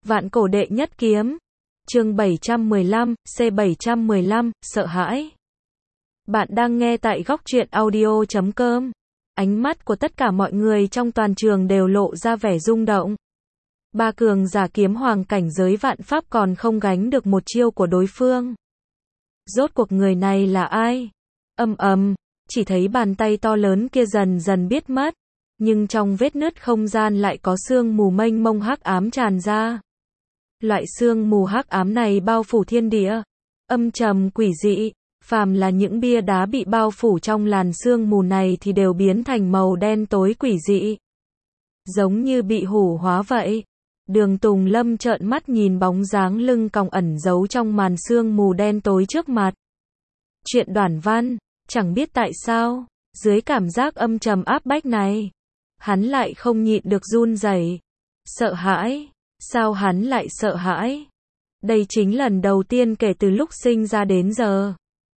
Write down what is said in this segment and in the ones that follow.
Vạn cổ đệ nhất kiếm. Chương 715, C715, sợ hãi. Bạn đang nghe tại góc truyện audio.com. Ánh mắt của tất cả mọi người trong toàn trường đều lộ ra vẻ rung động. Ba cường giả kiếm hoàng cảnh giới vạn pháp còn không gánh được một chiêu của đối phương. Rốt cuộc người này là ai? Chỉ thấy bàn tay to lớn kia dần dần biến mất, nhưng trong vết nứt không gian lại có sương mù mênh mông hắc ám tràn ra. Loại sương mù hắc ám này bao phủ thiên địa, âm trầm quỷ dị, phàm là những bia đá bị bao phủ trong làn sương mù này thì đều biến thành màu đen tối quỷ dị, giống như bị hủ hóa vậy. Đường Tùng Lâm trợn mắt nhìn bóng dáng lưng còng ẩn giấu trong màn sương mù đen tối trước mặt. Chuyện Đoản Văn, chẳng biết tại sao, dưới cảm giác âm trầm áp bách này, hắn lại không nhịn được run rẩy. Sợ hãi. Sao hắn lại sợ hãi? Đây chính lần đầu tiên kể từ lúc sinh ra đến giờ.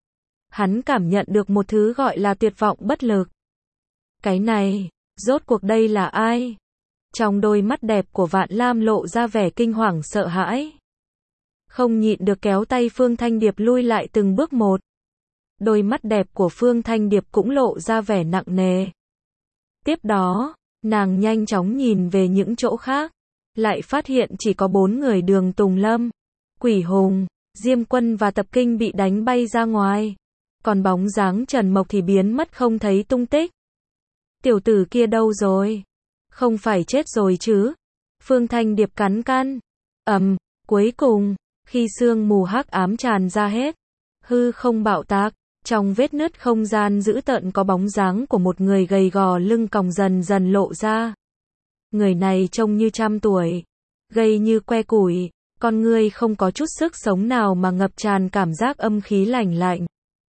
Hắn cảm nhận được một thứ gọi là tuyệt vọng bất lực. Cái này, rốt cuộc đây là ai? Trong đôi mắt đẹp của Vạn Lam lộ ra vẻ kinh hoàng sợ hãi. Không nhịn được kéo tay Phương Thanh Điệp lui lại từng bước một. Đôi mắt đẹp của Phương Thanh Điệp cũng lộ ra vẻ nặng nề. Tiếp đó, nàng nhanh chóng nhìn về những chỗ khác, lại phát hiện chỉ có 4 người Đường Tùng Lâm, Quỷ Hùng, Diêm Quân và Tập Kinh bị đánh bay ra ngoài. Còn bóng dáng Trần Mộc thì biến mất không thấy tung tích. Tiểu tử kia đâu rồi? Không phải chết rồi chứ? Phương Thanh Điệp cắn căn. Cuối cùng, khi sương mù hắc ám tràn ra hết, hư không bạo tạc, trong vết nứt không gian dữ tợn có bóng dáng của một người gầy gò lưng còng dần dần lộ ra. Người này trông như 100 tuổi, gầy như que củi, con người không có chút sức sống nào mà ngập tràn cảm giác âm khí lạnh lạnh.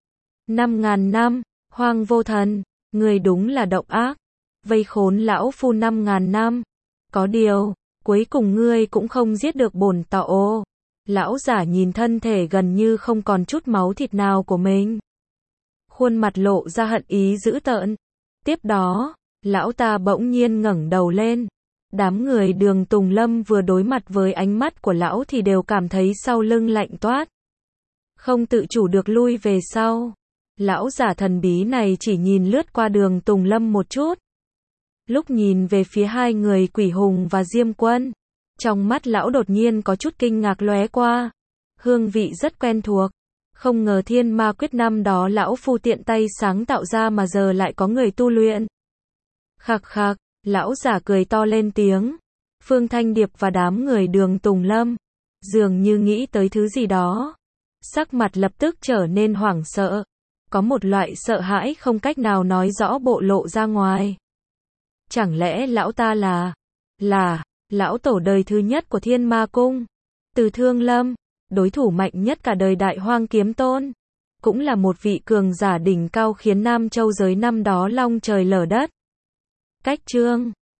5.000 năm, Hoang Vô Thần, người đúng là độc ác, vây khốn lão phu 5.000 năm. Có điều, cuối cùng ngươi cũng không giết được bổn tọa. Lão giả nhìn thân thể gần như không còn chút máu thịt nào của mình, khuôn mặt lộ ra hận ý dữ tợn. Tiếp đó, lão ta bỗng nhiên ngẩng đầu lên. Đám người Đường Tùng Lâm vừa đối mặt với ánh mắt của lão thì đều cảm thấy sau lưng lạnh toát, không tự chủ được lui về sau. Lão giả thần bí này chỉ nhìn lướt qua Đường Tùng Lâm một chút. Lúc nhìn về phía hai người Quỷ Hùng và Diêm Quân, trong mắt lão đột nhiên có chút kinh ngạc lóe qua. Hương vị rất quen thuộc. Không ngờ Thiên Ma Quyết năm đó lão phu tiện tay sáng tạo ra mà giờ lại có người tu luyện. Khạc khạc, lão giả cười to lên tiếng. Phương Thanh Điệp và đám người Đường Tùng Lâm dường như nghĩ tới thứ gì đó, sắc mặt lập tức trở nên hoảng sợ. Có một loại sợ hãi không cách nào nói rõ bộ lộ ra ngoài. Chẳng lẽ lão ta là lão tổ đời thứ nhất của Thiên Ma Cung, Từ Thương Lâm, đối thủ mạnh nhất cả đời Đại Hoang Kiếm Tôn, cũng là một vị cường giả đỉnh cao khiến Nam Châu giới năm đó long trời lở đất. Cách chương